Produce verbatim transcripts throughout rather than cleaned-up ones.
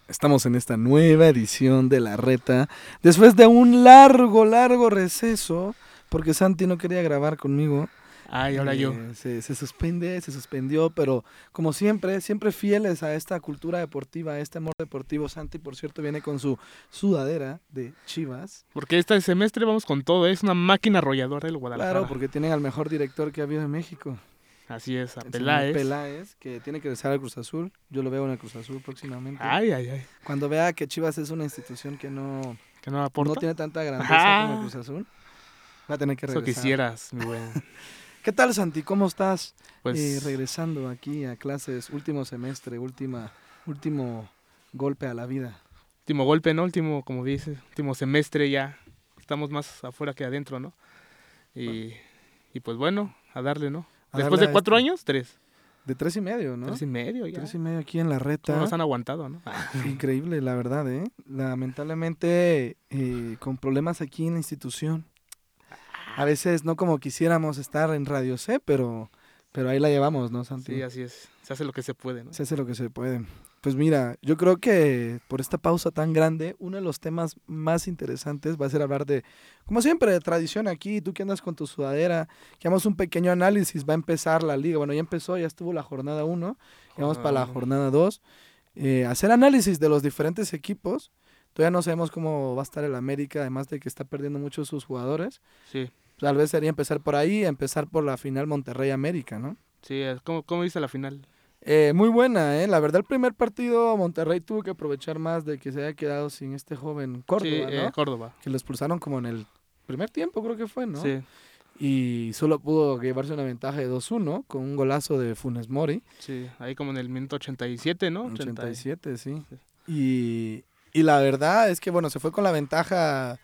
Estamos en esta nueva edición de La Reta, después de un largo, largo receso, porque Santi no quería grabar conmigo. Ay, ahora eh, yo. Se, se suspende, se suspendió, pero como siempre, siempre fieles a esta cultura deportiva, a este amor deportivo. Santi, por cierto, viene con su sudadera de Chivas. Porque este semestre vamos con todo, es una máquina arrolladora del Guadalajara. Claro, porque tienen al mejor director que ha habido en México. Así es, a El Peláez. señor Peláez, que tiene que regresar al Cruz Azul. Yo lo veo en el Cruz Azul próximamente. Ay, ay, ay. Cuando vea que Chivas es una institución que no, ¿Que no aporta? no tiene tanta grandeza Ajá. como el Cruz Azul, va a tener que Eso regresar. quisieras, mi buen. ¿Qué tal, Santi? ¿Cómo estás? Pues Eh, regresando aquí a clases, último semestre, última, último golpe a la vida. último golpe, ¿no? Último, como dices, último semestre ya. Estamos más afuera que adentro, ¿no? Y, y pues bueno, a darle, ¿no? A Después darle de a cuatro este- años, tres. De tres y medio, ¿no? Tres y medio ya. Tres y medio aquí en La ¿Cómo Reta. nos han aguantado, no? Increíble, la verdad, ¿eh? Lamentablemente, eh, con problemas aquí en la institución. A veces no como quisiéramos estar en Radio C, pero, pero ahí la llevamos, ¿no, Santi? Sí, así es. Se hace lo que se puede, ¿no? Se hace lo que se puede. Pues mira, yo creo que por esta pausa tan grande, uno de los temas más interesantes va a ser hablar de, como siempre, de tradición aquí, tú que andas con tu sudadera, que hagamos un pequeño análisis, va a empezar la liga, bueno, ya empezó, ya estuvo la jornada uno, y vamos para la Jornada uno. jornada dos, eh, hacer análisis de los diferentes equipos, todavía no sabemos cómo va a estar el América, además de que está perdiendo muchos sus jugadores, Sí, tal vez sería empezar por ahí, empezar por la final Monterrey-América, ¿no? sí. ¿Cómo, cómo viste la final? Eh, muy buena, ¿eh? La verdad, el primer partido Monterrey tuvo que aprovechar más de que se haya quedado sin este joven Córdoba, Sí, ¿no? eh, Córdoba. Que lo expulsaron como en el primer tiempo, creo que fue, ¿no? Sí, Y solo pudo llevarse una ventaja de dos uno con un golazo de Funes Mori. sí. Ahí como en el minuto ochenta y siete, ¿no? ochenta y siete, sí. Sí. Y, y la verdad es que, bueno, se fue con la ventaja...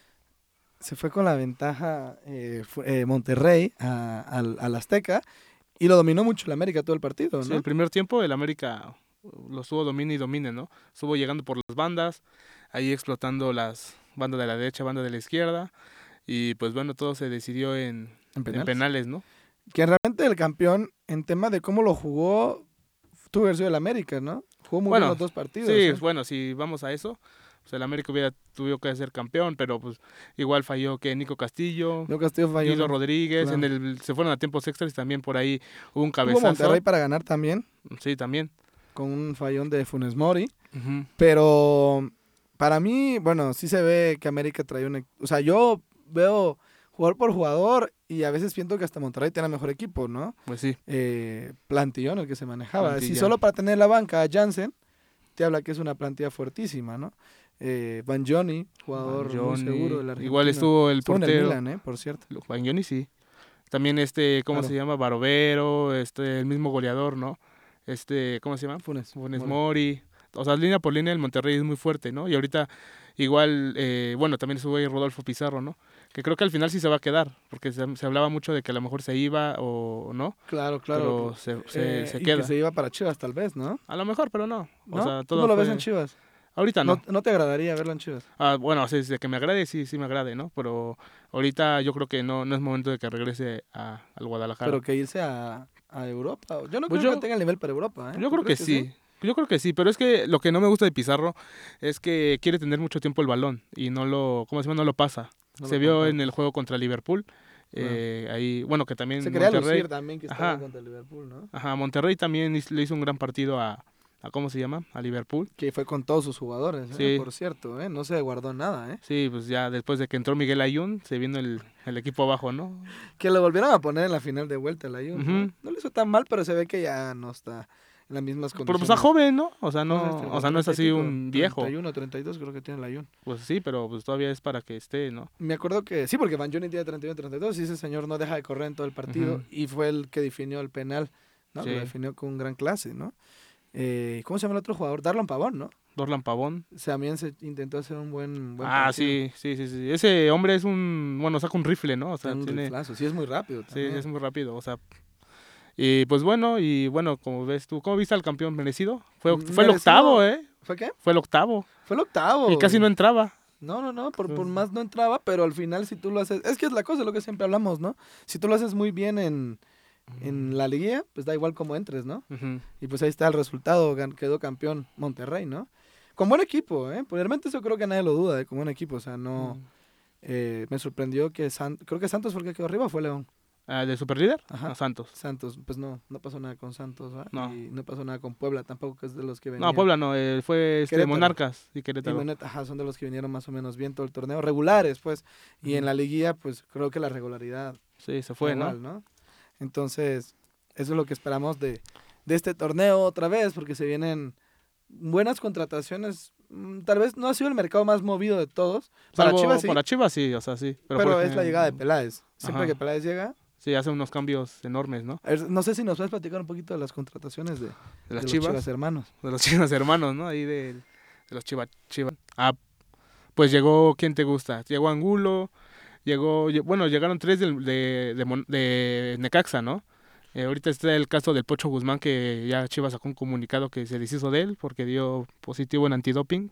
Se fue con la ventaja eh, fu- eh, Monterrey a- al, al Azteca y lo dominó mucho el América todo el partido, Sí, ¿no? el primer tiempo el América lo estuvo domine y domine, ¿no? Estuvo llegando por las bandas, ahí explotando las bandas de la derecha, banda de la izquierda. Y pues bueno, todo se decidió en, En en penales. penales, ¿no? Que realmente el campeón, en tema de cómo lo jugó, tuvo que haber sido el América, ¿no? Jugó muy Bueno, bien los dos partidos. Sí, ¿eh? bueno, si vamos a eso, pues el América hubiera tuvo que ser campeón, pero pues igual falló que Nico Castillo, Leo Castillo falló. Guido ¿no? Rodríguez, claro. en el se fueron a tiempos extras y también por ahí hubo un Tuvo cabezazo. Monterrey para ganar también, Sí, también. con un fallón de Funes Mori. Ujú. Pero para mí, bueno, sí se ve que América trae un... O sea, yo veo jugador por jugador y a veces siento que hasta Monterrey tiene mejor equipo, ¿no? Pues sí. Eh, plantillón el que se manejaba. Si Plantilla. solo para tener la banca a Jansen, te habla que es una plantilla fuertísima, ¿no? Eh, Banjoni, jugador muy Banjoni, seguro del Argentina. igual estuvo el Estuvo en el portero. Milan, ¿eh? Por cierto. Banjoni sí. También este, ¿cómo Claro. se llama? Barovero, este, el mismo goleador, ¿no? Este, ¿cómo se llama? Funes. Funes Mori. Mori. O sea, línea por línea el Monterrey es muy fuerte, ¿no? Y ahorita igual, eh, bueno, también estuvo ahí Rodolfo Pizarro, ¿no? Que creo que al final sí se va a quedar, porque se, se hablaba mucho de que a lo mejor se iba o no, Claro, claro. pero se, se, Eh, se y queda. que se iba para Chivas, tal vez, ¿no? A lo mejor, pero no. O ¿No? sea, ¿Tú todo no lo ves fue- en Chivas? Ahorita no. no. ¿No te agradaría verlo en Chivas? Ah, bueno, así es de que me agrade, sí, sí me agrade, ¿no? Pero ahorita yo creo que no, no es momento de que regrese a, al Guadalajara. Pero que irse a, a Europa. Yo no Pues creo yo- que tenga el nivel para Europa, ¿eh? Yo ¿Tú creo que crees sí. Yo creo que sí, pero es que lo que no me gusta de Pizarro es que quiere tener mucho tiempo el balón y no lo, ¿cómo se llama? No lo pasa. No se lo vio compartes. en el juego contra Liverpool. eh, ahí, bueno, que también Se quería Monterrey. lucir también que estaba Ajá. contra el Liverpool, ¿no? Ajá, Monterrey también hiz- le hizo un gran partido a, a ¿cómo se llama? A Liverpool. Que fue con todos sus jugadores, ¿eh? Sí. Por cierto, ¿eh? No se guardó nada, ¿eh? Sí, pues ya después de que entró Miguel Ayun, se vino el, el equipo abajo, ¿no? Que lo volvieron a poner en la final de vuelta el Ayun, ¿no? Ujú. No le hizo tan mal, pero se ve que ya no está en las mismas Pero condiciones. pues está joven, ¿no? O sea, No, no, este, o sea, no es treinta y así pico, un viejo. treinta y uno, treinta y dos creo que tiene el Ayun. Pues sí, pero pues todavía es para que esté, ¿no? Me acuerdo que sí, porque Banjoni tiene treinta y uno, treinta y dos y ese señor no deja de correr en todo el partido Ujú. y fue el que definió el penal, ¿no? Sí. Lo definió con gran clase, ¿no? Eh, ¿Cómo se llama el otro jugador? Darlon Pavón, ¿no? Dorlan Pavón. O sea, también se intentó hacer un buen, buen Ah, partido. sí, sí, sí, sí. Ese hombre es un, bueno, saca un rifle, ¿no? O sea, Tiene un tiene, riflazo. Sí, es muy rápido sí, también. es muy rápido, o sea. Y pues bueno, y bueno, como ves tú, ¿cómo viste al campeón merecido? Fue, oct- fue el Merecido. octavo, ¿eh? ¿Fue qué? Fue el octavo. Fue el octavo. Y casi no entraba. No, no, no, por, por Pues- más no entraba, pero al final si tú lo haces... Es que es la cosa, lo que siempre hablamos, ¿no? Si tú lo haces muy bien en, en la liguilla, pues da igual cómo entres, ¿no? Ujú. Y pues ahí está el resultado, gan- quedó campeón Monterrey, ¿no? con buen equipo, ¿eh? Pues realmente eso creo que nadie lo duda, ¿eh? Con buen equipo, o sea, no... Mm. eh, me sorprendió que... San- creo que Santos fue el que quedó arriba, o fue León. Ah, ¿de Superlíder? Ajá. A Santos. Santos, pues no, no pasó nada con Santos, ¿va? No. Y no pasó nada con Puebla tampoco, que es de los que No, venían. Puebla no, eh, fue este, Querétaro. Monarcas y Y Querétaro. bueno, ajá, son de los que vinieron más o menos bien todo el torneo, regulares, pues. Y Ujú. en la liguilla, pues creo que la regularidad Sí, se fue, ¿no? igual, ¿no? Entonces, eso es lo que esperamos de, de este torneo otra vez, porque se vienen buenas contrataciones. Mm, Tal vez no ha sido el mercado más movido de todos. Para Salvo Chivas sí, para Chivas sí, o sea, sí. Pero, pero por es la llegada de ejemplo, Peláez. Siempre Ajá. que Peláez llega, Sí, hace unos cambios enormes, ¿no? a ver, no sé si nos puedes platicar un poquito de las contrataciones de, De de las los Chivas, Chivas hermanos. de los Chivas hermanos, ¿no? Ahí de, de los Chivas, Chivas. Ah, pues llegó, ¿quién te gusta? Llegó Angulo, llegó, lle- bueno, llegaron tres del- de, de, Mon- de Necaxa, ¿no? Eh, ahorita está el caso del Pocho Guzmán, que ya Chivas sacó un comunicado que se deshizo de él porque dio positivo en antidoping.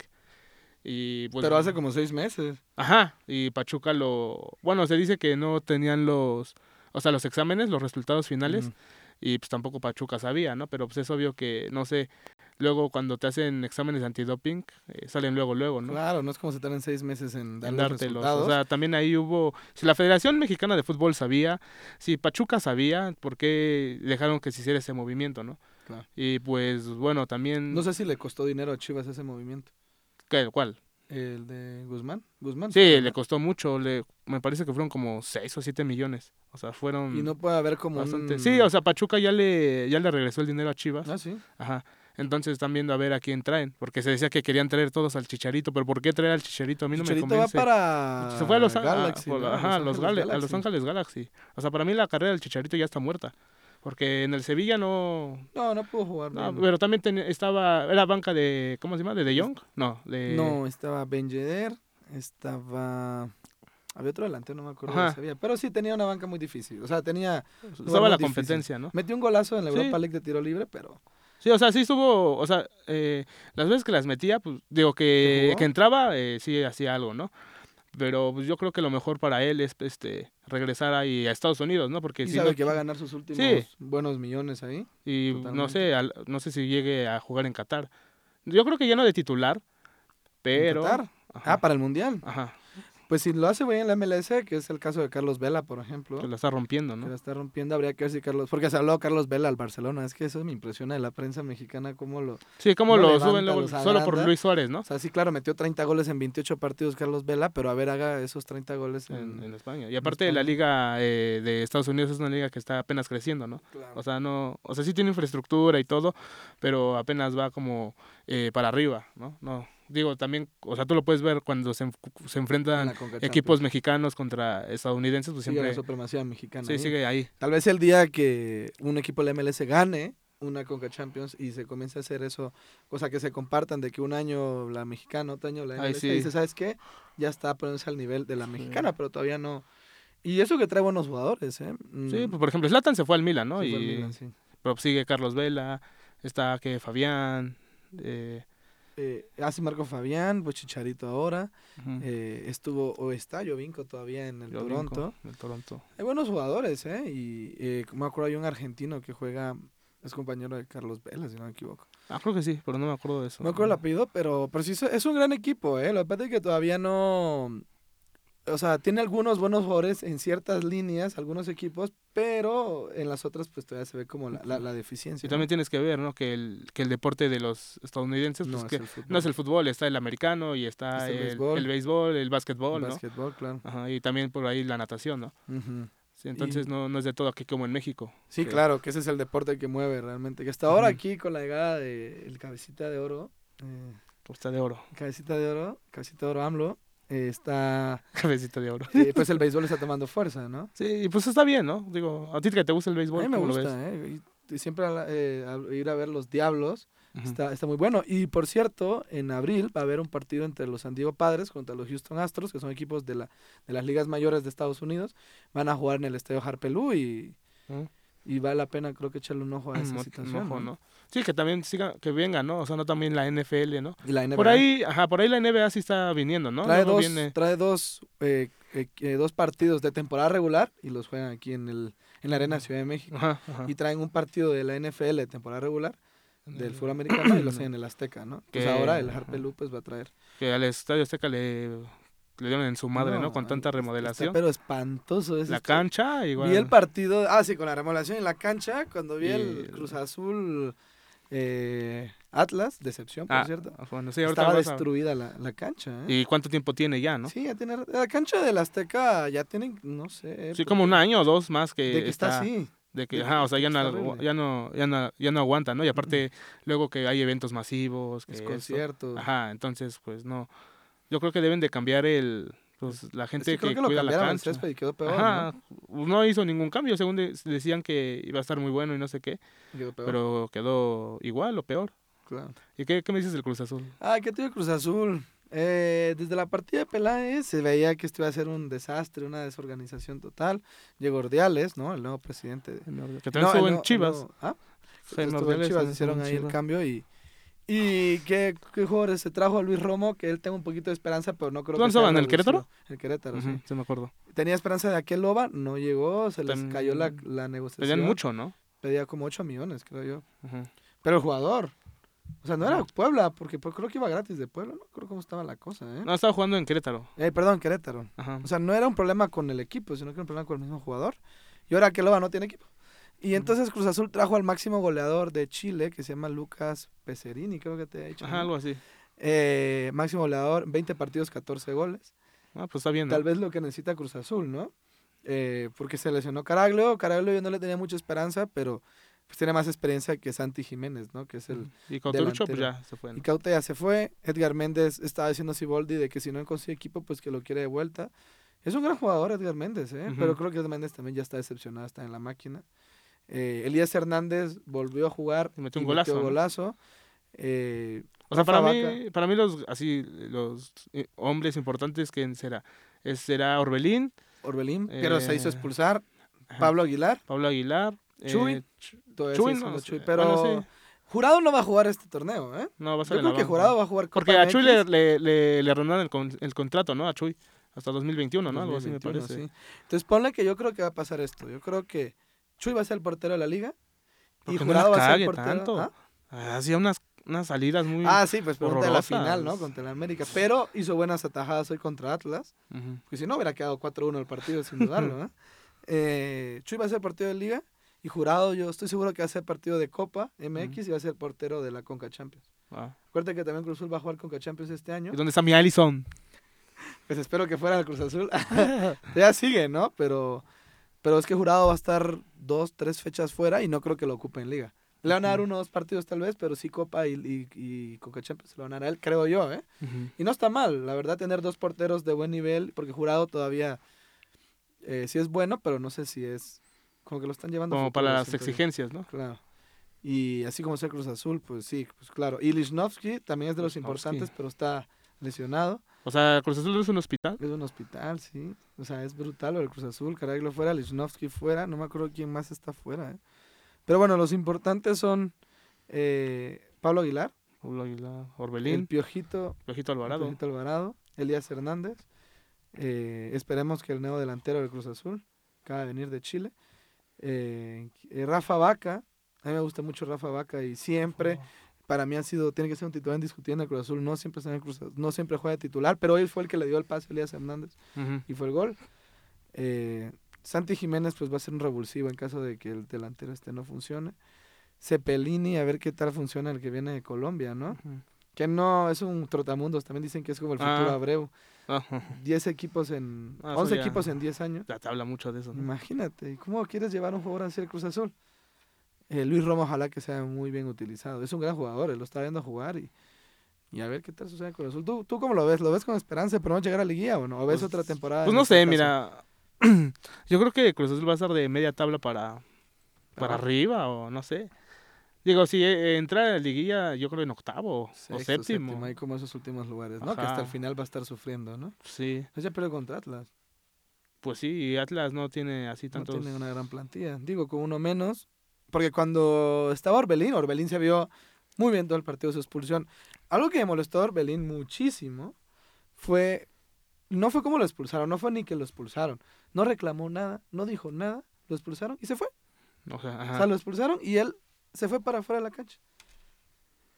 Y pues, Pero hace como seis meses. ajá, y Pachuca lo, bueno, se dice que no tenían los, o sea, los exámenes, los resultados finales, Ujú. y pues tampoco Pachuca sabía, ¿no? Pero pues es obvio que, no sé, luego cuando te hacen exámenes de antidoping, eh, salen luego, luego, ¿no? Claro, no es como se tardan seis meses en dar En los dártelos. resultados. O sea, también ahí hubo, si la Federación Mexicana de Fútbol sabía, si Pachuca sabía, ¿por qué dejaron que se hiciera ese movimiento, no? Claro. Y pues, bueno, también, No sé si le costó dinero a Chivas ese movimiento. ¿qué, cuál? El de Guzmán. Guzmán. Sí, fue, le ¿no? costó mucho, le, me parece que fueron como seis o siete millones. O sea, fueron Y no puede haber como bastante. un... Sí, o sea, Pachuca ya le, ya le regresó el dinero a Chivas. Ah, sí. Ajá. Entonces están viendo a ver a quién traen. Porque se decía que querían traer todos al Chicharito. Pero ¿por qué traer al Chicharito? A mí no me Chicharito va convence. para Se fue a los, a- Galaxy, por- ¿no? ajá, a Los los, Ángeles Gale- a Los Galaxy. Ángeles Galaxy. O sea, para mí la carrera del Chicharito ya está muerta. Porque en el Sevilla no... No, no pudo jugar No, bien. pero también tenía- estaba... Era banca de... ¿Cómo se llama? ¿De De Jong? No, de... No, estaba Ben Yedder, estaba... Había otro delantero, no me acuerdo Ajá. de Sevilla. Pero sí tenía una banca muy difícil. O sea, tenía... lugar Estaba muy la difícil. competencia, ¿no? Metió un golazo en la Sí. Europa League de tiro libre, pero... Sí, o sea, sí estuvo, o sea, eh, las veces que las metía, pues digo ¿Que que, jugó? que entraba, eh, sí hacía algo, ¿no? Pero pues yo creo que lo mejor para él es este regresar ahí a Estados Unidos, ¿no? Porque Y si sabe no, que va a ganar sus últimos Sí. buenos millones ahí. y no totalmente. sé, al- no sé si llegue a jugar en Qatar. Yo creo que ya no de titular, pero... ¿En Qatar? Ajá, Ah, para el Mundial. ajá, Pues si lo hace bien en la M L S, que es el caso de Carlos Vela, por ejemplo, que la está rompiendo, que ¿no? la está rompiendo, habría que ver si Carlos... Porque se habló Carlos Vela al Barcelona. Es que eso me impresiona de la prensa mexicana, cómo lo... Sí, como no lo levanta, suben luego los solo por agranda. Luis Suárez, ¿no? O sea, sí, claro, metió treinta goles en veintiocho partidos Carlos Vela, pero a ver, haga esos treinta goles en... En, en España. Y aparte la España. liga eh, de Estados Unidos es una liga que está apenas creciendo, ¿no? Claro. O sea, no, o sea, sí tiene infraestructura y todo, pero apenas va como eh, para arriba, ¿no? No, digo, también, o sea, tú lo puedes ver cuando se, enf- se En enfrentan la Conca equipos Champions. mexicanos contra estadounidenses, pues Sigue siempre la supremacía mexicana. sí ahí. sigue ahí. Tal vez el día que un equipo de la M L S gane una Conca Champions y se comience a hacer eso, cosa que se compartan de que un año la mexicana, otro año la Ay, M L S, sí. y dice, ¿sabes qué? Ya está poniéndose al nivel de la Sí. mexicana, pero todavía no. Y eso que trae buenos jugadores, ¿eh? Sí, Mm, pues por ejemplo, Zlatan se fue al Milan, ¿no? sí fue el Y Milan, sí. pero sigue Carlos Vela, está que Fabián, eh, Eh, así Marco Fabián, pues Chicharito ahora, ujú, eh, estuvo, o está Jovinko todavía en el Jovinko, Toronto. el Toronto. Hay buenos jugadores, ¿eh? Y eh, me acuerdo hay un argentino que juega, es compañero de Carlos Vela, si no me equivoco. Ah, creo que sí, pero no me acuerdo de eso. No me acuerdo el apellido, pero, pero sí es- es un gran equipo, ¿eh? Lo que pasa es que todavía no... O sea, tiene algunos buenos jugadores en ciertas líneas, algunos equipos, pero en las otras pues todavía se ve como la, la, la deficiencia. Y también tienes que ver, ¿no? Que el, que el deporte de los estadounidenses, ¿no? pues No que es el fútbol. no es el fútbol, está el americano y está, Está el el, béisbol. el béisbol, el básquetbol, El ¿no? básquetbol, claro. Ajá, y también por ahí la natación, ¿no? Ujú. Sí, entonces Y- no, no es de todo aquí como en México. Sí, que- claro, que ese es el deporte que mueve realmente. Que hasta ahora Ujú. aquí con la llegada de el Cabecita de Oro, eh, Costa de oro, Cabecita de Oro, Cabecita de Oro AMLO, eh, está... cabecita de oro. eh, pues el béisbol está tomando fuerza, ¿no? Sí, y pues está bien, ¿no? Digo, a ti que te gusta el A béisbol, mí me ¿cómo lo ves? gusta, ¿eh? Y, y siempre a la- eh, a- ir a ver los Diablos Ujú. está, está muy bueno. Y por cierto, en abril va a haber un partido entre los San Diego Padres contra los Houston Astros, que son equipos de, la, de las ligas mayores de Estados Unidos. Van a jugar en el Estadio Harpelú y, Ujú. y vale la pena, creo que echarle un ojo a esa Un situación. ojo, ¿no? ¿no? Sí, que también siga, que venga, ¿no? O sea, no también la N F L, ¿no? Y la N B A Por ahí, ajá, por ahí la N B A sí está viniendo, ¿no? trae, Luego dos, viene- trae dos, eh, eh, eh, dos partidos de temporada regular y los juegan aquí en, el, en la Arena Ciudad de México. Ajá, ajá. Y traen un partido de la N F L de temporada regular del fútbol americano y lo hacen en el Azteca, ¿no? Pues Que- ahora el Harpe Lupes va a traer. Que al Estadio Azteca le, le dieron en su madre, ¿no? Con tanta está- remodelación. Está, pero espantoso ese La estadio. cancha, igual. Vi el partido, ah, sí, con la remodelación en la cancha, cuando vi Y el el- Cruz Azul eh, Atlas, decepción, por Ah, cierto. bueno, sí, ahorita Estaba vas a- destruida la, la cancha, ¿eh? ¿Y cuánto tiempo tiene ya, no? Sí, ya tiene, la cancha del Azteca ya tienen, no sé. Sí, porque- como un año o dos más que, De que está así. De que, de ajá, que- o sea, de ya que no, está agu- horrible. ya no, ya no, ya no aguanta, ¿no? Y aparte, luego que hay eventos masivos, que Es esto. concierto. Ajá, entonces, pues no. Yo creo que deben de cambiar el, pues la Es gente que creo que, que lo cuida la cambiaron el cancha. césped y quedó peor, Ajá, no hizo ningún cambio, según de- decían que iba a estar muy bueno y no sé qué, ¿no? Quedó peor, pero quedó igual o peor. claro. ¿Y qué, qué me dices del Cruz Azul? Ah, ¿qué te digo Cruz Azul? Eh, desde la partida de Peláez se veía que esto iba a ser un desastre, una desorganización total. Llegó Ordiales, ¿no? El nuevo presidente. de- Que también No, estuvo el en nuevo- el Chivas. nuevo- ¿Ah? Jaime Estuvo en Ordiales Chivas, también hicieron estuvo en ahí el Chivas. cambio y... ¿Y qué, qué jugadores se trajo a Luis Romo? Que él tengo un poquito de esperanza, pero no creo ¿Dónde que sea estaban, en el revulsivo. Querétaro? El Querétaro, Ujú, sí. sí me acuerdo. Tenía esperanza de aquel Loba, no llegó, se les También cayó la, la negociación. Pedían mucho, ¿no? Pedía como ocho millones, creo yo. Ujú. Pero el jugador, o sea, no era Ujú. Puebla, porque pues, creo que iba gratis de Puebla, no creo cómo estaba la cosa, ¿eh? No, estaba jugando en Querétaro. Eh, perdón, Querétaro. Ajá. O sea, no era un problema con el equipo, sino que era un problema con el mismo jugador. Y ahora que Loba no tiene equipo. Y entonces Cruz Azul trajo al máximo goleador de Chile, que se llama Lucas Peserini, creo que te he dicho. Ajá, ¿no? algo así. Eh, máximo goleador, veinte partidos, catorce goles. Ah, pues está bien, ¿no? Tal vez lo que necesita Cruz Azul, ¿no? Eh, porque se lesionó Caraglio. Caraglio yo no le tenía mucha esperanza, pero pues tiene más experiencia que Santi Jiménez, ¿no? Que es el... Y Cauterucho, pues delantero. ya se fue, ¿no? Y Cauta ya se fue. Edgar Méndez estaba diciendo a Siboldi de que si no consigue equipo, pues que lo quiere de vuelta. Es un gran jugador Edgar Méndez, ¿eh? Ujú. Pero creo que Edgar Méndez también ya está decepcionado, está en la máquina. Eh, Elías Hernández volvió a jugar Y metió un y golazo, ¿no? golazo. Eh, O sea, Rafa para Vaca- mí, para mí los así los eh, hombres importantes, ¿quién será? Es, será Orbelín, Orbelín, pero se hizo Eh, expulsar. ajá, Pablo Aguilar, Pablo Aguilar, Chuy, eh, Ch- todavía Chuy, sigue no, siendo sé, Chuy, pero bueno, sí, Jurado no va a jugar este torneo, ¿eh? no va a Yo estar en creo la que banca. Jurado va a jugar Copa Porque a M X Chuy le, le, le, le renovaron el, con- el contrato, ¿no? A Chuy, hasta dos mil veintiuno, ¿no? Algo así me dos mil veintiuno, parece. sí. Entonces ponle que yo creo que va a pasar esto. Yo creo que Chuy va a ser el portero de la liga y Porque no Jurado la va a ser el cague portero. tanto. ¿Ah? Ah, Hacía unas, unas salidas muy... Ah, sí, pues pregunta de la horrorosas. final, ¿no? Contra el América. Pero hizo buenas atajadas hoy contra Atlas. Ujú. Porque si no, hubiera quedado cuatro uno el partido, sin dudarlo, ¿no? Eh, Chuy va a ser partido de liga y Jurado, yo estoy seguro que va a ser partido de Copa M X y va a ser portero de la Conca Champions. Ah. Acuérdate que también Cruz Azul va a jugar Conca Champions este año. ¿Y dónde está mi Allison? Pues espero que fuera el Cruz Azul. Ya sigue, ¿no? Pero, pero es que Jurado va a estar dos, tres fechas fuera y no creo que lo ocupe en liga. Le van a dar uno o dos partidos tal vez, pero sí Copa y, y, y Conca Champions se lo van a dar a él, creo yo, ¿eh? Ujú. Y no está mal, la verdad, tener dos porteros de buen nivel, porque Jurado todavía eh, sí es bueno, pero no sé si es como que lo están llevando a Como futuro, para las siento yo. exigencias, ¿no? Claro. Y así como sea Cruz Azul, pues sí, pues claro. Y Lichnowsky también es de los Lichnowsky. importantes, pero está lesionado. O sea, Cruz Azul es un hospital. Es un hospital, sí. O sea, es brutal lo del Cruz Azul. Caraglio fuera, Lichnowsky fuera. No me acuerdo quién más está fuera. ¿eh? Pero bueno, los importantes son eh, Pablo Aguilar, Pablo Aguilar, el Orbelín, Piojito, Piojito el Alvarado. Piojito Alvarado, Elías Hernández. Eh, esperemos que el nuevo delantero del Cruz Azul acaba de venir de Chile. Eh, eh, Rafa Vaca. A mí me gusta mucho Rafa Vaca y siempre... Para mí ha sido, tiene que ser un titular indiscutible en el Cruz Azul. No siempre, está en el Cruz Azul, no siempre juega de titular, pero hoy fue el que le dio el pase a Elías Hernández Ujú. y fue el gol. Eh, Santi Jiménez pues va a ser un revulsivo en caso de que el delantero este no funcione. Cepelini, a ver qué tal funciona el que viene de Colombia, ¿no? Ujú. Que no, es un trotamundos, también dicen que es como el Ah. futuro Abreu. Ajá. diez equipos en, Ah, eso once ya. equipos en diez años. Ya te habla mucho de eso, ¿no? Imagínate, ¿y cómo quieres llevar a un jugador hacia el Cruz Azul? Eh, Luis Romo ojalá que sea muy bien utilizado. Es un gran jugador, él lo está viendo jugar y, y a ver qué tal sucede con el Azul. ¿Tú, ¿Tú cómo lo ves? ¿Lo ves con esperanza de no llegar a la liguilla o no? ¿O ves Pues- otra temporada? Pues en no este sé, caso? mira. Yo creo que Cruz Azul va a estar de media tabla para, para Abajo. arriba o no sé. Digo, si eh, entra a la liguilla, yo creo en octavo Sexto, o séptimo. Hay como esos últimos lugares, ¿no? Que Ajá. hasta el final va a estar sufriendo, ¿no? Sí, Pues ya perdió contra Atlas. pues sí, y Atlas no tiene así No tantos... tiene una gran plantilla. Digo, con uno menos. Porque cuando estaba Orbelín, Orbelín se vio muy bien todo el partido de su expulsión. Algo que me molestó a Orbelín muchísimo fue... No fue como lo expulsaron, no fue ni que lo expulsaron. No reclamó nada, no dijo nada, lo expulsaron y se fue. O sea, O ajá. sea, lo expulsaron y él se fue para afuera de la cancha.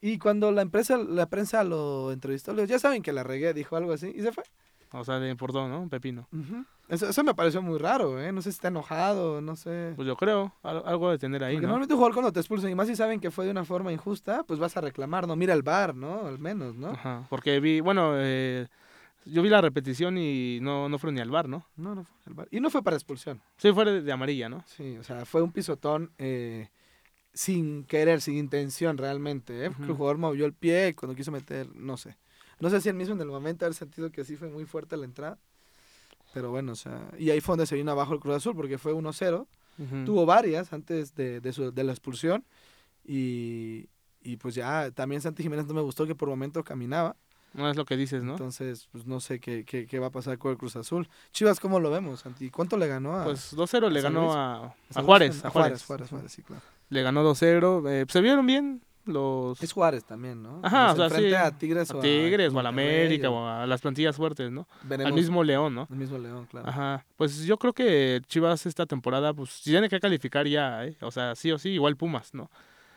Y cuando la empresa, la prensa lo entrevistó, le dijo, ya saben que la regué, dijo algo así, y se fue. O sea, le importó, ¿no? Un pepino. Ujú. Eso, eso me pareció muy raro, ¿eh? No sé si está enojado, no sé. Pues yo creo, al- algo de tener ahí, Porque ¿no? normalmente un jugador cuando te expulsan, y más si saben que fue de una forma injusta, pues vas a reclamar, ¿no? Mira el VAR, ¿no? Al menos, ¿no? Ajá, porque vi, bueno, eh, yo vi la repetición y no, no fueron ni al bar, ¿no? No, no fue el VAR. Y no fue para expulsión. Sí, fue de, de amarilla, ¿no? Sí, o sea, fue un pisotón eh, sin querer, sin intención realmente, ¿eh? Porque el Ujú. jugador movió el pie y cuando quiso meter, no sé. No sé si él mismo en el momento haber sentido que sí fue muy fuerte la entrada. Pero bueno, o sea, y ahí fue donde se vino abajo el Cruz Azul porque fue uno cero. Ujú. Tuvo varias antes de, de, su- de la expulsión y, y pues ya también Santi Jiménez no me gustó que por momentos caminaba. No es lo que dices, ¿no? Entonces, pues no sé qué, qué, qué va a pasar con el Cruz Azul. Chivas, ¿cómo lo vemos, Santi? ¿Cuánto le ganó a, Pues dos cero a le San ganó Luis? a, ¿A a San Luis? Juárez, A a Juárez, Juárez. Juárez, Ujú. Juárez, sí, claro. Le ganó dos cero. Eh, se vieron bien los... Es Juárez también, ¿no? Ajá, Cuando o sea, se enfrenta sí. a Tigres A o a Tigres o a la Monterrey América o o a las plantillas fuertes, ¿no? veremos Al mismo León, ¿no? el mismo León, claro. Ajá. Pues yo creo que Chivas esta temporada, pues tiene que calificar ya, ¿eh? O sea, sí o sí, igual Pumas, ¿no?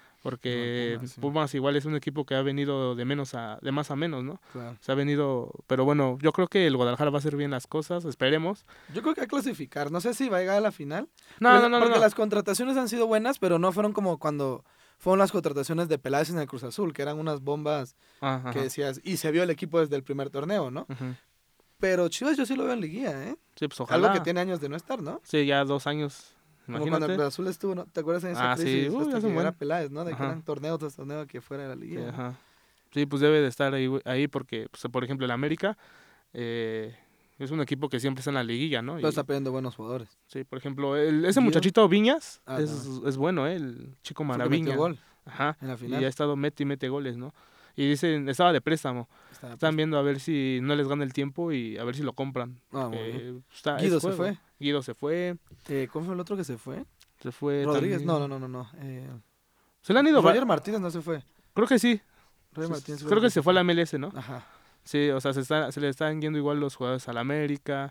Porque Igual Pumas, sí. Pumas igual es un equipo que ha venido de menos a, de más a menos, ¿no? Claro. Se ha venido, pero bueno, yo creo que el Guadalajara va a hacer bien las cosas, esperemos. Yo creo que va a clasificar. No sé si va a llegar a la final. No, porque no, no, no, porque no. las contrataciones han sido buenas, pero no fueron como cuando fueron las contrataciones de Peláez en el Cruz Azul, que eran unas bombas Ah, que ajá. decías, y se vio el equipo desde el primer torneo, ¿no? Ujú. Pero Chivas yo sí lo veo en liguilla, ¿eh? Sí, pues Algo que ojalá. tiene años de no estar, ¿no? Sí, ya dos años, Como cuando el imagínate. Cruz Azul estuvo, ¿no? ¿Te acuerdas en esa Ah, sí, crisis uy, hasta hace que un llegara buen. Peláez, ¿no? De que Ajá. eran torneo tras torneo que fuera de la Sí, liguilla, ¿no? ajá. Sí, pues debe de estar ahí, ahí porque, pues, por ejemplo, el América eh, es un equipo que siempre está en la liguilla, ¿no? Pero está Y perdiendo buenos jugadores. sí, por ejemplo, el, ese Guido, muchachito Viñas ah, es, también. es bueno, ¿eh? El chico Fue que metió Maraviña. gol Ajá. en la Y final. ha estado mete y mete goles, ¿no? Y dicen, estaba de préstamo. Estaba Están pues- viendo a ver si no les gana el tiempo y a ver si lo compran. Ah, muy porque bien. está, es Guido se juego. fue. Guido se fue. Eh, ¿Cuál fue el otro que se fue? Se fue Rodríguez. también. No, no, no, no. no. Eh, Se le han ido. Roger va- Martínez no se fue. Creo que sí. Roger Se- Martínez Creo que se fue a la M L S, ¿no? Ajá. Sí, o sea, se, está, se le están yendo igual los jugadores a la América.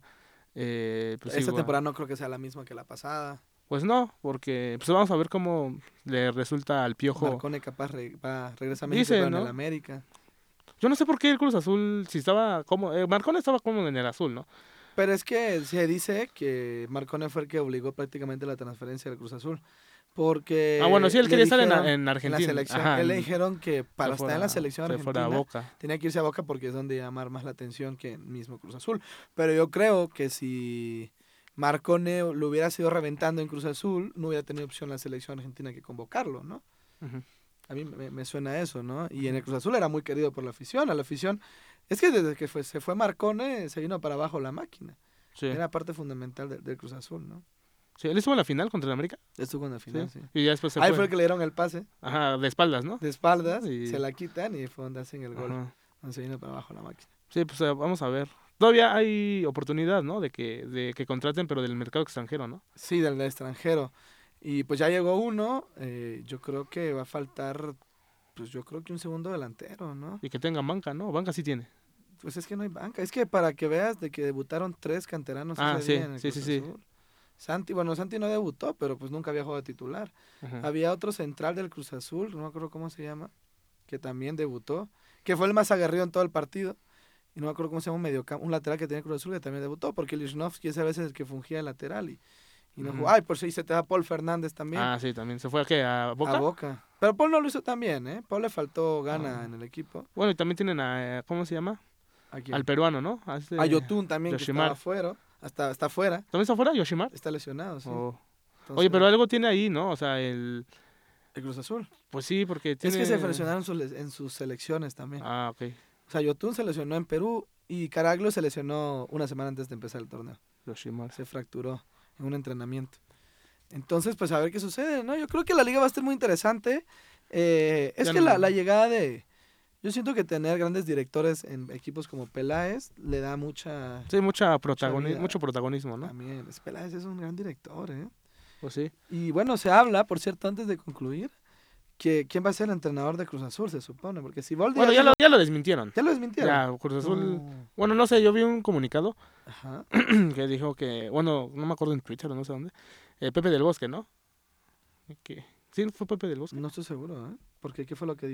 Eh, pues Esta igual. temporada no creo que sea la misma que la pasada. Pues no, porque pues vamos a ver cómo le resulta al Piojo. Marcone capaz re- va, regresa a México Dicen, pero en ¿no? el América. Yo no sé por qué el Cruz Azul, si estaba como... Eh, Marcón estaba cómodo en el azul, ¿no? Pero es que se dice que Marcone fue el que obligó prácticamente la transferencia del Cruz Azul. Porque Ah, bueno, sí, él le quería estar en, dijeron- en en la Argentina. selección. Ajá, Él le en- dijeron que para se estar fuera- en la selección se fuera a argentina Boca. tenía que irse a Boca porque es donde llamar más la atención que el mismo Cruz Azul. Pero yo creo que si Marcone lo hubiera sido reventando en Cruz Azul, no hubiera tenido opción la selección argentina que convocarlo, ¿no? Ujú. A mí me, me suena eso, ¿no? Y en el Cruz Azul era muy querido por la afición. A la afición, es que desde que fue, se fue Marcone, se vino para abajo la máquina. Sí. Era parte fundamental del, del Cruz Azul, ¿no? Sí, él estuvo en la final contra el América. Estuvo en la final, Sí. sí. Y ya después se Ahí fue. fue el que le dieron el pase Ajá, de espaldas, ¿no? de espaldas, Y- se la quitan y fue donde hacen el gol. Ajá. Donde se vino para abajo la máquina. Sí, pues eh, vamos a ver. Todavía hay oportunidad, ¿no? De que, de que contraten, pero del mercado extranjero, ¿no? Sí, del extranjero. Y pues ya llegó uno. eh, yo creo que va a faltar, pues yo creo que un segundo delantero, ¿no? Y que tengan banca, ¿no? Banca sí tiene. Pues es que no hay banca. Es que para que veas de que debutaron tres canteranos Ah, ese sí, día en el sí, Cruz sí, sí. Azul. Santi, bueno, Santi no debutó, pero pues nunca había jugado de titular. Ajá. Había otro central del Cruz Azul, no me acuerdo cómo se llama, que también debutó, que fue el más aguerrido en todo el partido. Y no me acuerdo cómo se llama un mediocampo, un lateral que tenía el Cruz Azul que también debutó, porque Lichnowsky es a veces el que fungía de lateral y, y no Ujú. jugó. Ay, por si se te da Paul Fernández también. Ah, sí, también. ¿Se fue a qué? ¿A Boca? A Boca. Pero Paul no lo hizo tan bien, ¿eh? Paul le faltó gana Ah. en el equipo. Bueno, y también tienen a... eh, ¿Cómo se llama? ¿A quién? Al peruano, ¿no? A, este- A Yotun también, Yoshimar. que estaba afuera. Hasta, está afuera. ¿También está afuera, Yoshimar? Está lesionado, sí. Oh. Entonces, Oye, pero algo tiene ahí, ¿no? O sea, el... el Cruz Azul. Pues sí, porque tiene... Es que se lesionaron sus le- en sus selecciones también. Ah, ok. O sea, Yotun se lesionó en Perú y Caraglio se lesionó una semana antes de empezar el torneo. Yoshimar. Se fracturó en un entrenamiento. Entonces, pues a ver qué sucede, ¿no? Yo creo que la liga va a estar muy interesante. Eh, es Ya que no- la, la llegada de... Yo siento que tener grandes directores en equipos como Peláez le da mucha... Sí, mucha protagoni- vida. mucho protagonismo, ¿no? También, es- Peláez es un gran director, ¿eh? Pues sí. Y bueno, se habla, por cierto, antes de concluir, que quién va a ser el entrenador de Cruz Azul, se supone, porque si Boldi Bueno, ya lo, ya lo desmintieron. ya lo desmintieron. Ya, Cruz Azul... No. Bueno, no sé, yo vi un comunicado Ajá. que dijo que... Bueno, no me acuerdo en Twitter o no sé dónde. eh, Pepe del Bosque, ¿no? Que... Sí, fue Pepe del Bosque. No estoy seguro, ¿eh? Porque ¿qué fue lo que dijo?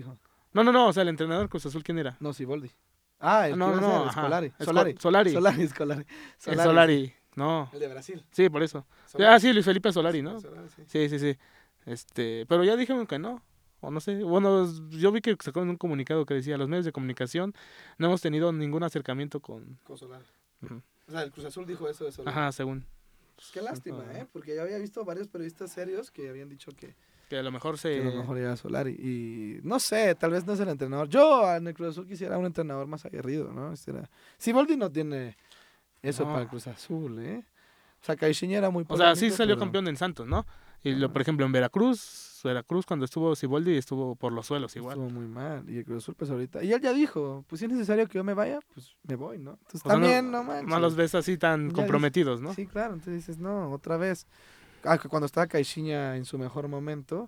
No, no, no, o sea, el entrenador Cruz Azul, ¿quién era? No, Siboldi. Ah, el No, que iba no, a no, ser, ajá. Scolari. Esco- Solari. Solari. Solari, Scolari. El Solari, Solari. sí. No. El de Brasil. Sí, por eso. Solari. Ah, sí, Luis Felipe Solari, ¿no? Solari, sí. Sí, sí, sí. Este, pero ya dijeron que no. O no sé. Bueno, yo vi que sacaron un comunicado que decía, los medios de comunicación no hemos tenido ningún acercamiento con... Con Solari. Ujú. O sea, el Cruz Azul dijo eso de Solari. Ajá, según. Qué lástima, ¿eh? Porque ya había visto varios periodistas serios que habían dicho que, Que a lo mejor se... que a lo mejor era Solari. Y no sé, tal vez no es el entrenador. Yo en el Cruz Azul quisiera un entrenador más aguerrido, ¿no? Este era... Siboldi no tiene eso No. para el Cruz Azul, ¿eh? O sea, Caixinha era muy O sea, sí polémico, salió pero- campeón en Santos, ¿no? Y lo, Ajá. por ejemplo, en Veracruz, Veracruz cuando estuvo Siboldi estuvo por los suelos igual. Estuvo muy mal. Y el Cruz Azul, pues ahorita. Y él ya dijo: pues si es necesario que yo me vaya, pues me voy, ¿no? Entonces O sea, también, no, no, manches. no los ves así tan Ya comprometidos, ¿no? Sí, claro. Entonces dices: no, otra vez. Ah, que cuando estaba Caixinha en su mejor momento,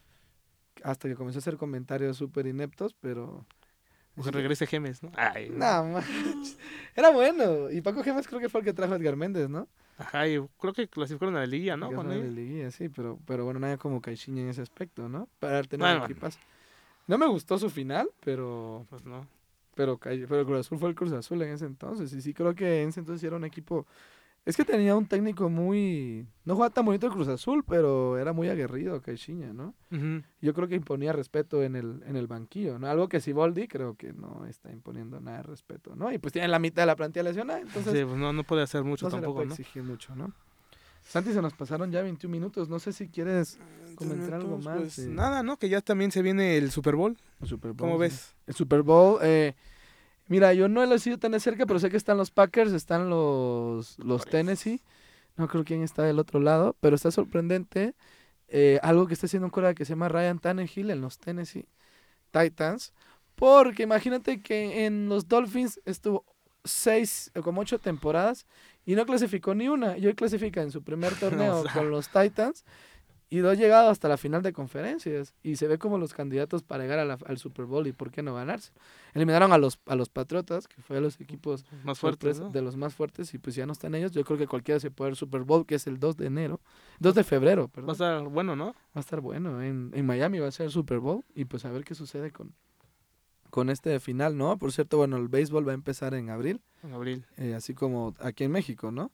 hasta que comenzó a hacer comentarios súper ineptos, pero. O que regrese Gemes, ¿no? Ay, No, manches. Era bueno. Y Paco Gemes creo que fue el que trajo a Edgar Méndez, ¿no? Ajá, y creo que clasificaron a la liguilla, ¿no? Que Con fue de ellos. liguilla, sí, pero, pero bueno, nada como Caixinha en ese aspecto, ¿no? Para tener Bueno, un equipazo. No me gustó su final, pero pues no. pero, Cai- pero el Cruz Azul fue el Cruz Azul en ese entonces. Y sí creo que en ese entonces sí era un equipo. Es que tenía un técnico muy. No jugaba tan bonito el Cruz Azul, pero era muy aguerrido, Caixinha, ¿no? Ujú. Yo creo que imponía respeto en el, en el banquillo, ¿no? Algo que Siboldi creo que no está imponiendo nada de respeto, ¿no? Y pues tiene la mitad de la plantilla lesionada, entonces Sí, pues no, no puede hacer mucho no se le tampoco, puede ¿no? exigir mucho, ¿no? Santi, se nos pasaron ya veintiún minutos. No sé si quieres comentar algo más. Pues eh, nada, ¿no? Que ya también se viene el Super Bowl. el Super Bowl, ¿Cómo sí. ves? El Super Bowl, eh, mira, yo no lo he sido tan de cerca, pero sé que están los Packers, están los, los Por eso. Tennessee. No creo quién está del otro lado, pero está sorprendente eh, algo que está haciendo un coreback que se llama Ryan Tannehill en los Tennessee Titans. Porque imagínate que en los Dolphins estuvo seis o como ocho temporadas y no clasificó ni una. Y hoy clasifica en su primer torneo sea. con los Titans y no ha llegado hasta la final de conferencias. Y se ve como los candidatos para llegar a la- al Super Bowl y por qué no ganarse. Eliminaron a los, a los Patriotas, que fue a los equipos Más fuertes, sorpresa- ¿no? de los más fuertes, y pues ya no están ellos. Yo creo que cualquiera se puede ir al Super Bowl, que es el dos de enero. dos de febrero, perdón. Va a estar bueno, ¿no? Va a estar bueno. En, en Miami va a ser el Super Bowl y pues a ver qué sucede con, con este final, ¿no? Por cierto, bueno, el béisbol va a empezar en abril, En abril. eh, así como aquí en México, ¿no?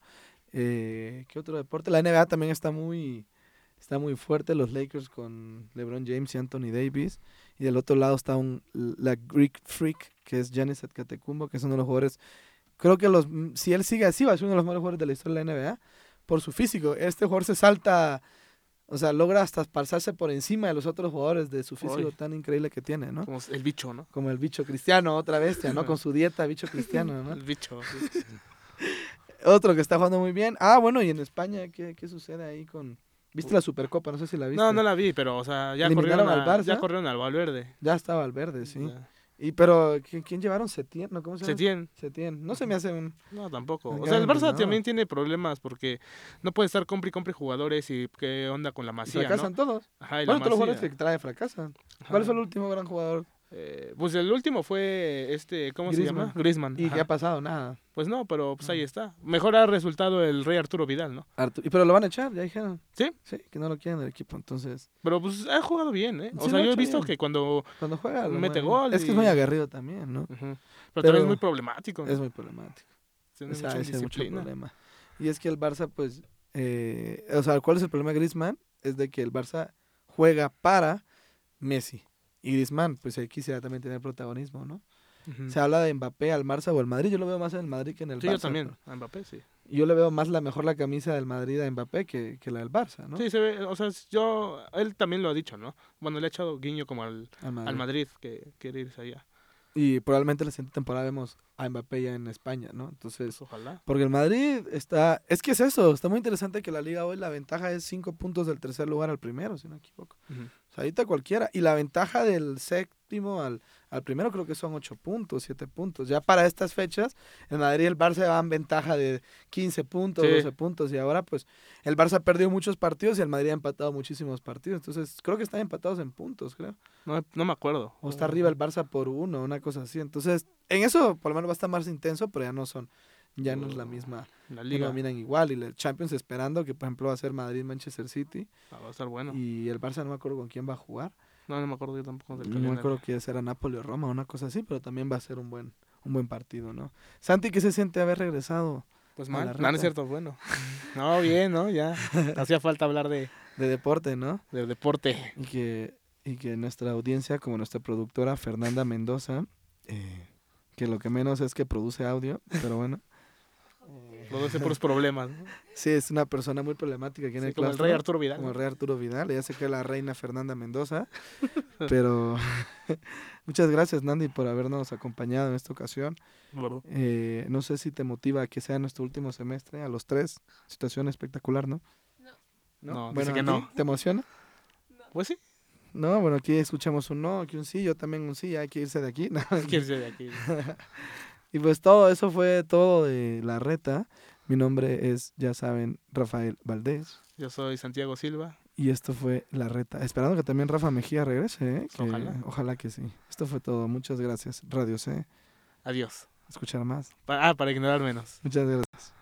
Eh, ¿qué otro deporte? La N B A también está muy, está muy fuerte, los Lakers con LeBron James y Anthony Davis. Y del otro lado está un, la Greek Freak, que es Giannis Antetokounmpo, que es uno de los jugadores. Creo que los, si él sigue así, va a ser uno de los mejores jugadores de la historia de la N B A por su físico. Este jugador se salta, o sea, logra hasta pasarse por encima de los otros jugadores de su físico Uy. tan increíble que tiene, ¿no? Como el bicho, ¿no? Como el bicho cristiano, otra bestia, ¿no? Con su dieta, bicho cristiano, ¿no? El bicho. sí. Otro que está jugando muy bien. Ah, bueno, y en España, ¿qué, qué sucede ahí con...? ¿Viste la Supercopa? No sé si la viste. No, no la vi, pero, o sea, ya Eliminaron corrieron, al a, ya Barça. corrieron al Valverde. Ya estaba al verde, sí. Ya. Y pero, ¿quién, quién llevaron? Setién, ¿no? ¿Cómo se llama? Setién. Setién. No se me hace un... No, tampoco. Un O sea, el gran Barça entrenador. también tiene problemas porque no puede estar compre y compre jugadores y qué onda con la y Masía, fracasan ¿no? todos. Ajá, y la Bueno, todos los Masía. jugadores que trae fracasan. Ajá. ¿Cuál fue el último gran jugador? Eh, pues el último fue este, ¿cómo se llama? Griezmann. ¿Y ajá. qué ha pasado? Nada. Pues no, pero pues ahí No. está. Mejor ha resultado el Rey Arturo Vidal, ¿no? Artu- y pero lo van a echar, ya dijeron. ¿Sí? Sí, que no lo quieren del equipo. Entonces, Pero pues ha jugado bien, ¿eh? O Sí, sea, lo ha yo he hecho visto bien. que cuando... cuando juega... lo Mete mueve. gol Es que es y- muy aguerrido también, ¿no? Ujú. Pero, Pero- también es muy problemático, ¿no? Es muy problemático. Tiene Esa- mucha ese es mucho indisciplina. problema. Y es que el Barça, pues, eh, o sea, ¿cuál es el problema de Griezmann? Es de que el Barça juega para Messi. Y Griezmann, pues, él quisiera también tener protagonismo, ¿no? Ujú. Se habla de Mbappé al Barça o el Madrid. Yo lo veo más en el Madrid que en el Sí, Barça. yo también. pero- A Mbappé, sí. Y yo le veo más la mejor la camisa del Madrid a Mbappé que, que la del Barça, ¿no? Sí, se ve, o sea, yo, él también lo ha dicho, ¿no? Bueno, le ha echado guiño como al, Al Madrid. al Madrid, que quiere irse allá. Y probablemente la siguiente temporada vemos a Mbappé ya en España, ¿no? Entonces, Pues ojalá. porque el Madrid está... Es que es eso, está muy interesante que la liga hoy, la ventaja es cinco puntos del tercer lugar al primero, si no me equivoco. Ujú. O sea, ahorita cualquiera. Y la ventaja del séptimo al, al primero creo que son ocho puntos, siete puntos. Ya para estas fechas, el Madrid y el Barça van ventaja de quince puntos, Sí. doce puntos. Y ahora, pues, el Barça ha perdido muchos partidos y el Madrid ha empatado muchísimos partidos. Entonces, creo que están empatados en puntos, creo. No, no me acuerdo. O está arriba el Barça por uno, una cosa así. Entonces, en eso, por lo menos va a estar más intenso, pero ya no son... Ya no es la misma, La no liga. dominan igual. Y el Champions esperando que, por ejemplo, va a ser Madrid-Manchester City. Ah, va a estar bueno. Y el Barça no me acuerdo con quién va a jugar. No, no me acuerdo yo tampoco del No me calendario. acuerdo que era Napoli o Roma, una cosa así, pero también va a ser un buen, un buen partido, ¿no? Santi, ¿qué se siente haber regresado Pues a la mal, no, reta? no es cierto, bueno. No, bien, ¿no? Ya hacía falta hablar de, De deporte, ¿no? de deporte. Y que, y que nuestra audiencia, como nuestra productora Fernanda Mendoza, eh, que lo que menos es que produce audio, pero bueno. Produce puros problemas, ¿no? Sí, es una persona muy problemática aquí en Sí, el como el claustro. rey Arturo Vidal. Como el ¿no? rey Arturo Vidal. Ella se cree la reina Fernanda Mendoza. Pero muchas gracias, Nandi, por habernos acompañado en esta ocasión. Bueno, Eh, no sé si te motiva a que sea nuestro último semestre, a los tres. Situación espectacular, ¿no? No, ¿No? dice Bueno, que ¿a ti? no. ¿Te emociona? Pues sí, No, bueno, aquí escuchamos un no, aquí un sí, yo también un sí, hay que irse de aquí. No. quién sabe de aquí. Y pues todo, eso fue todo de la reta. Mi nombre es, ya saben, Rafael Valdés. Yo soy Santiago Silva. Y esto fue La Reta. Esperando que también Rafa Mejía regrese, ¿eh? Que, Ojalá. ojalá que sí. Esto fue todo. Muchas gracias. Radio C. Adiós. Escuchar más. Pa- ah, para ignorar menos. Muchas gracias.